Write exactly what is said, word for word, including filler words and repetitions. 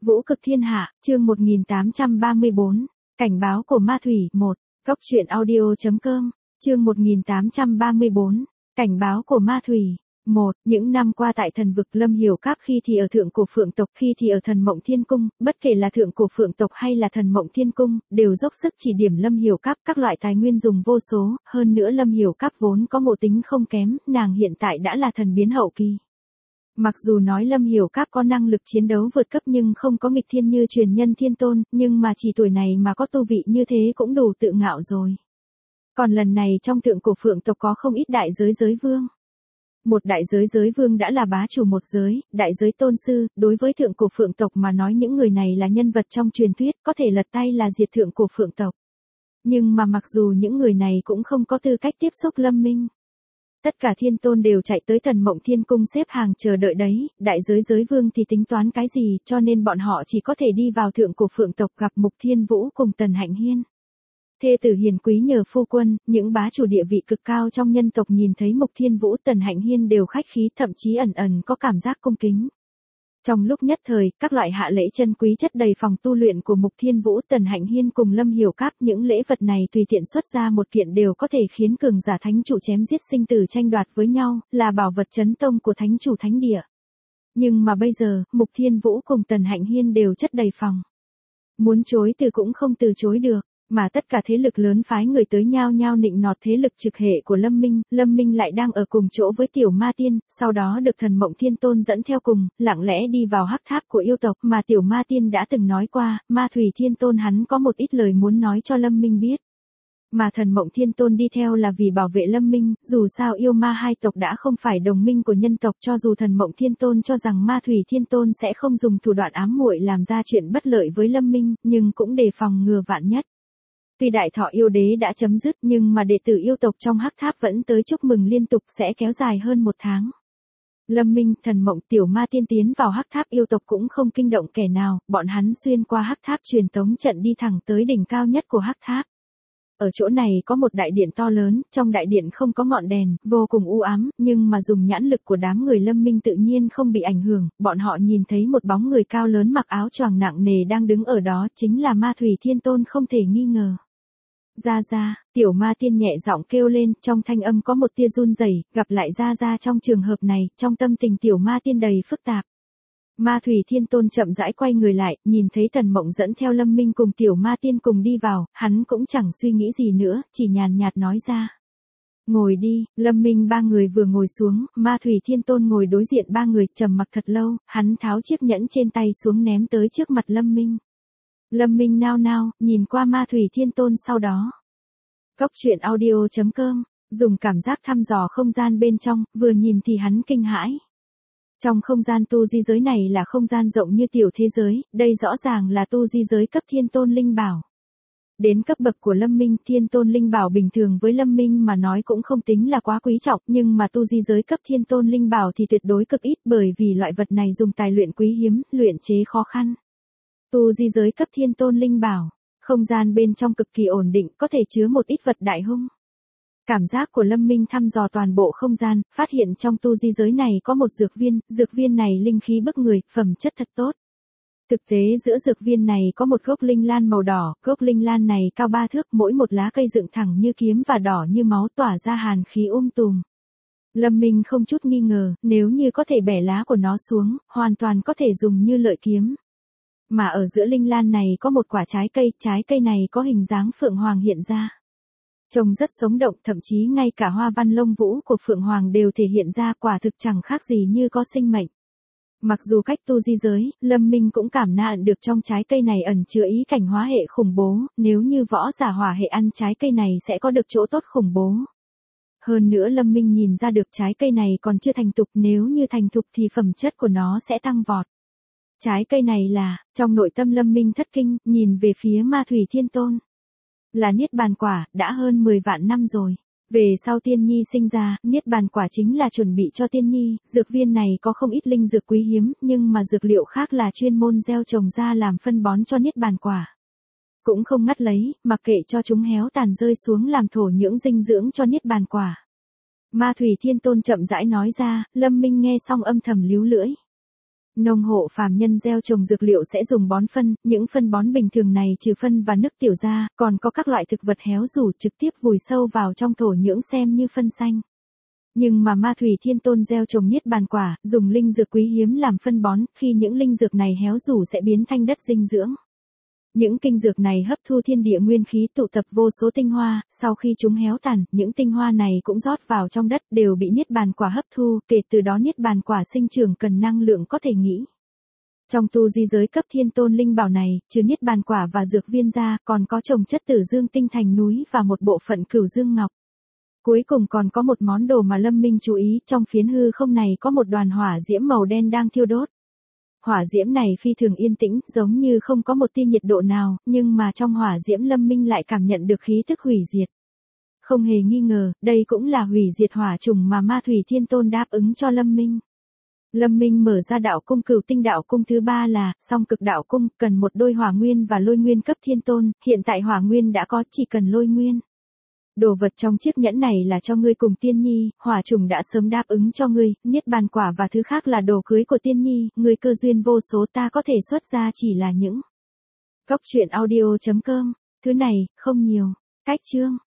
Vũ cực thiên hạ, chương một nghìn tám trăm ba mươi bốn, cảnh báo của ma thủy, một, Cốc truyện audio.com, chương một nghìn tám trăm ba mươi bốn, cảnh báo của ma thủy, một, những năm qua tại thần vực Lâm Hiểu Cáp khi thì ở thượng cổ phượng tộc khi thì ở thần mộng thiên cung, bất kể là thượng cổ phượng tộc hay là thần mộng thiên cung, đều dốc sức chỉ điểm Lâm Hiểu Cáp các loại tài nguyên dùng vô số, hơn nữa Lâm Hiểu Cáp vốn có ngộ tính không kém, nàng hiện tại đã là thần biến hậu kỳ. Mặc dù nói Lâm Hiểu Cáp có năng lực chiến đấu vượt cấp nhưng không có nghịch thiên như truyền nhân thiên tôn, nhưng mà chỉ tuổi này mà có tu vị như thế cũng đủ tự ngạo rồi. Còn lần này trong thượng cổ phượng tộc có không ít đại giới giới vương. Một đại giới giới vương đã là bá chủ một giới, đại giới tôn sư, đối với thượng cổ phượng tộc mà nói những người này là nhân vật trong truyền thuyết, có thể lật tay là diệt thượng cổ phượng tộc. Nhưng mà mặc dù những người này cũng không có tư cách tiếp xúc Lâm Minh. Tất cả thiên tôn đều chạy tới thần mộng thiên cung xếp hàng chờ đợi đấy, đại giới giới vương thì tính toán cái gì, cho nên bọn họ chỉ có thể đi vào thượng cổ phượng tộc gặp Mục Thiên Vũ cùng Tần Hạnh Hiên. Thê tử hiền quý nhờ phu quân, những bá chủ địa vị cực cao trong nhân tộc nhìn thấy Mục Thiên Vũ Tần Hạnh Hiên đều khách khí, thậm chí ẩn ẩn có cảm giác cung kính. Trong lúc nhất thời, các loại hạ lễ chân quý chất đầy phòng tu luyện của Mục Thiên Vũ Tần Hạnh Hiên cùng Lâm Hiểu Cáp, những lễ vật này tùy tiện xuất ra một kiện đều có thể khiến cường giả thánh chủ chém giết sinh tử tranh đoạt với nhau, là bảo vật chấn tông của thánh chủ thánh địa. Nhưng mà bây giờ, Mục Thiên Vũ cùng Tần Hạnh Hiên đều chất đầy phòng. Muốn chối từ cũng không từ chối được. Mà tất cả thế lực lớn phái người tới nhao nhao nịnh nọt thế lực trực hệ của Lâm Minh, Lâm Minh lại đang ở cùng chỗ với Tiểu Ma Tiên, sau đó được thần mộng thiên tôn dẫn theo cùng, lặng lẽ đi vào hắc tháp của yêu tộc mà Tiểu Ma Tiên đã từng nói qua, Ma Thủy Thiên Tôn hắn có một ít lời muốn nói cho Lâm Minh biết. Mà thần mộng thiên tôn đi theo là vì bảo vệ Lâm Minh, dù sao yêu ma hai tộc đã không phải đồng minh của nhân tộc, cho dù thần mộng thiên tôn cho rằng Ma Thủy Thiên Tôn sẽ không dùng thủ đoạn ám muội làm ra chuyện bất lợi với Lâm Minh, nhưng cũng đề phòng ngừa vạn nhất. Tuy đại thọ yêu đế đã chấm dứt nhưng mà đệ tử yêu tộc trong hắc tháp vẫn tới chúc mừng liên tục sẽ kéo dài hơn một tháng. Lâm Minh, thần mộng, Tiểu Ma Tiên tiến vào hắc tháp yêu tộc cũng không kinh động kẻ nào, bọn hắn xuyên qua hắc tháp truyền tống trận đi thẳng tới đỉnh cao nhất của hắc tháp. Ở chỗ này có một đại điện to lớn, trong đại điện không có ngọn đèn, vô cùng u ám, nhưng mà dùng nhãn lực của đám người Lâm Minh tự nhiên không bị ảnh hưởng, bọn họ nhìn thấy một bóng người cao lớn mặc áo choàng nặng nề đang đứng ở đó, chính là Ma Thủy Thiên Tôn không thể nghi ngờ. Ra Ra, Tiểu Ma Tiên nhẹ giọng kêu lên, trong thanh âm có một tia run rẩy, gặp lại Ra Ra trong trường hợp này, trong tâm tình Tiểu Ma Tiên đầy phức tạp. Ma Thủy Thiên Tôn chậm rãi quay người lại, nhìn thấy Tần Mộng dẫn theo Lâm Minh cùng Tiểu Ma Tiên cùng đi vào, hắn cũng chẳng suy nghĩ gì nữa, chỉ nhàn nhạt nói ra. Ngồi đi, Lâm Minh ba người vừa ngồi xuống, Ma Thủy Thiên Tôn ngồi đối diện ba người, trầm mặc thật lâu, hắn tháo chiếc nhẫn trên tay xuống ném tới trước mặt Lâm Minh. Lâm Minh nao nao, nhìn qua Ma Thủy Thiên Tôn sau đó. Cốc truyện audio.com, dùng cảm giác thăm dò không gian bên trong, vừa nhìn thì hắn kinh hãi. Trong không gian tu di giới này là không gian rộng như tiểu thế giới, đây rõ ràng là tu di giới cấp thiên tôn linh bảo. Đến cấp bậc của Lâm Minh, thiên tôn linh bảo bình thường với Lâm Minh mà nói cũng không tính là quá quý trọng, nhưng mà tu di giới cấp thiên tôn linh bảo thì tuyệt đối cực ít bởi vì loại vật này dùng tài luyện quý hiếm, luyện chế khó khăn. Tu di giới cấp thiên tôn linh bảo, không gian bên trong cực kỳ ổn định, có thể chứa một ít vật đại hung. Cảm giác của Lâm Minh thăm dò toàn bộ không gian, phát hiện trong tu di giới này có một dược viên, dược viên này linh khí bức người, phẩm chất thật tốt. Thực tế giữa dược viên này có một gốc linh lan màu đỏ, gốc linh lan này cao ba thước, mỗi một lá cây dựng thẳng như kiếm và đỏ như máu tỏa ra hàn khí um tùm. Lâm Minh không chút nghi ngờ, nếu như có thể bẻ lá của nó xuống, hoàn toàn có thể dùng như lợi kiếm. Mà ở giữa linh lan này có một quả trái cây, trái cây này có hình dáng phượng hoàng hiện ra. Trông rất sống động, thậm chí ngay cả hoa văn lông vũ của phượng hoàng đều thể hiện ra, quả thực chẳng khác gì như có sinh mệnh. Mặc dù cách tu di giới, Lâm Minh cũng cảm nhận được trong trái cây này ẩn chứa ý cảnh hóa hệ khủng bố, nếu như võ giả hỏa hệ ăn trái cây này sẽ có được chỗ tốt khủng bố. Hơn nữa Lâm Minh nhìn ra được trái cây này còn chưa thành thục, nếu như thành thục thì phẩm chất của nó sẽ tăng vọt. Trái cây này là, trong nội tâm Lâm Minh thất kinh, nhìn về phía Ma Thủy Thiên Tôn. Là Niết Bàn Quả, đã hơn mười vạn năm rồi. Về sau Tiên Nhi sinh ra, Niết Bàn Quả chính là chuẩn bị cho Tiên Nhi, dược viên này có không ít linh dược quý hiếm, nhưng mà dược liệu khác là chuyên môn gieo trồng ra làm phân bón cho Niết Bàn Quả. Cũng không ngắt lấy, mặc kệ cho chúng héo tàn rơi xuống làm thổ nhưỡng dinh dưỡng cho Niết Bàn Quả. Ma Thủy Thiên Tôn chậm rãi nói ra, Lâm Minh nghe xong âm thầm líu lưỡi. Nông hộ phàm nhân gieo trồng dược liệu sẽ dùng bón phân, những phân bón bình thường này trừ phân và nước tiểu ra, còn có các loại thực vật héo rũ trực tiếp vùi sâu vào trong thổ nhưỡng xem như phân xanh. Nhưng mà Ma Thủy Thiên Tôn gieo trồng niết bàn quả, dùng linh dược quý hiếm làm phân bón, khi những linh dược này héo rũ sẽ biến thành đất dinh dưỡng. Những kinh dược này hấp thu thiên địa nguyên khí tụ tập vô số tinh hoa, sau khi chúng héo tàn, những tinh hoa này cũng rót vào trong đất đều bị niết bàn quả hấp thu, kể từ đó niết bàn quả sinh trưởng cần năng lượng có thể nghĩ. Trong tu di giới cấp thiên tôn linh bảo này, trừ niết bàn quả và dược viên ra, còn có trồng chất tử dương tinh thành núi và một bộ phận cửu dương ngọc. Cuối cùng còn có một món đồ mà Lâm Minh chú ý, trong phiến hư không này có một đoàn hỏa diễm màu đen đang thiêu đốt. Hỏa diễm này phi thường yên tĩnh, giống như không có một tia nhiệt độ nào, nhưng mà trong hỏa diễm Lâm Minh lại cảm nhận được khí tức hủy diệt. Không hề nghi ngờ, đây cũng là hủy diệt hỏa trùng mà Ma Thủy Thiên Tôn đáp ứng cho Lâm Minh. Lâm Minh mở ra đạo cung cửu tinh đạo cung thứ ba là, song cực đạo cung, cần một đôi hỏa nguyên và lôi nguyên cấp thiên tôn, hiện tại hỏa nguyên đã có, chỉ cần lôi nguyên. Đồ vật trong chiếc nhẫn này là cho ngươi cùng Tiên Nhi, hỏa trùng đã sớm đáp ứng cho ngươi, niết bàn quả và thứ khác là đồ cưới của Tiên Nhi, ngươi cơ duyên vô số ta có thể xuất ra chỉ là những. Góc truyện audio chấm com, thứ này, không nhiều. Cách chương.